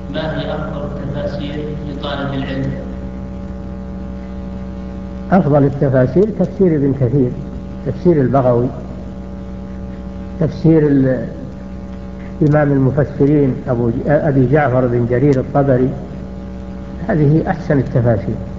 ما هي أفضل التفاسير لطالب العلم؟ أفضل التفاسير تفسير ابن كثير، تفسير البغوي، تفسير إمام المفسرين أبي جعفر بن جرير الطبري، هذه أحسن التفاسير.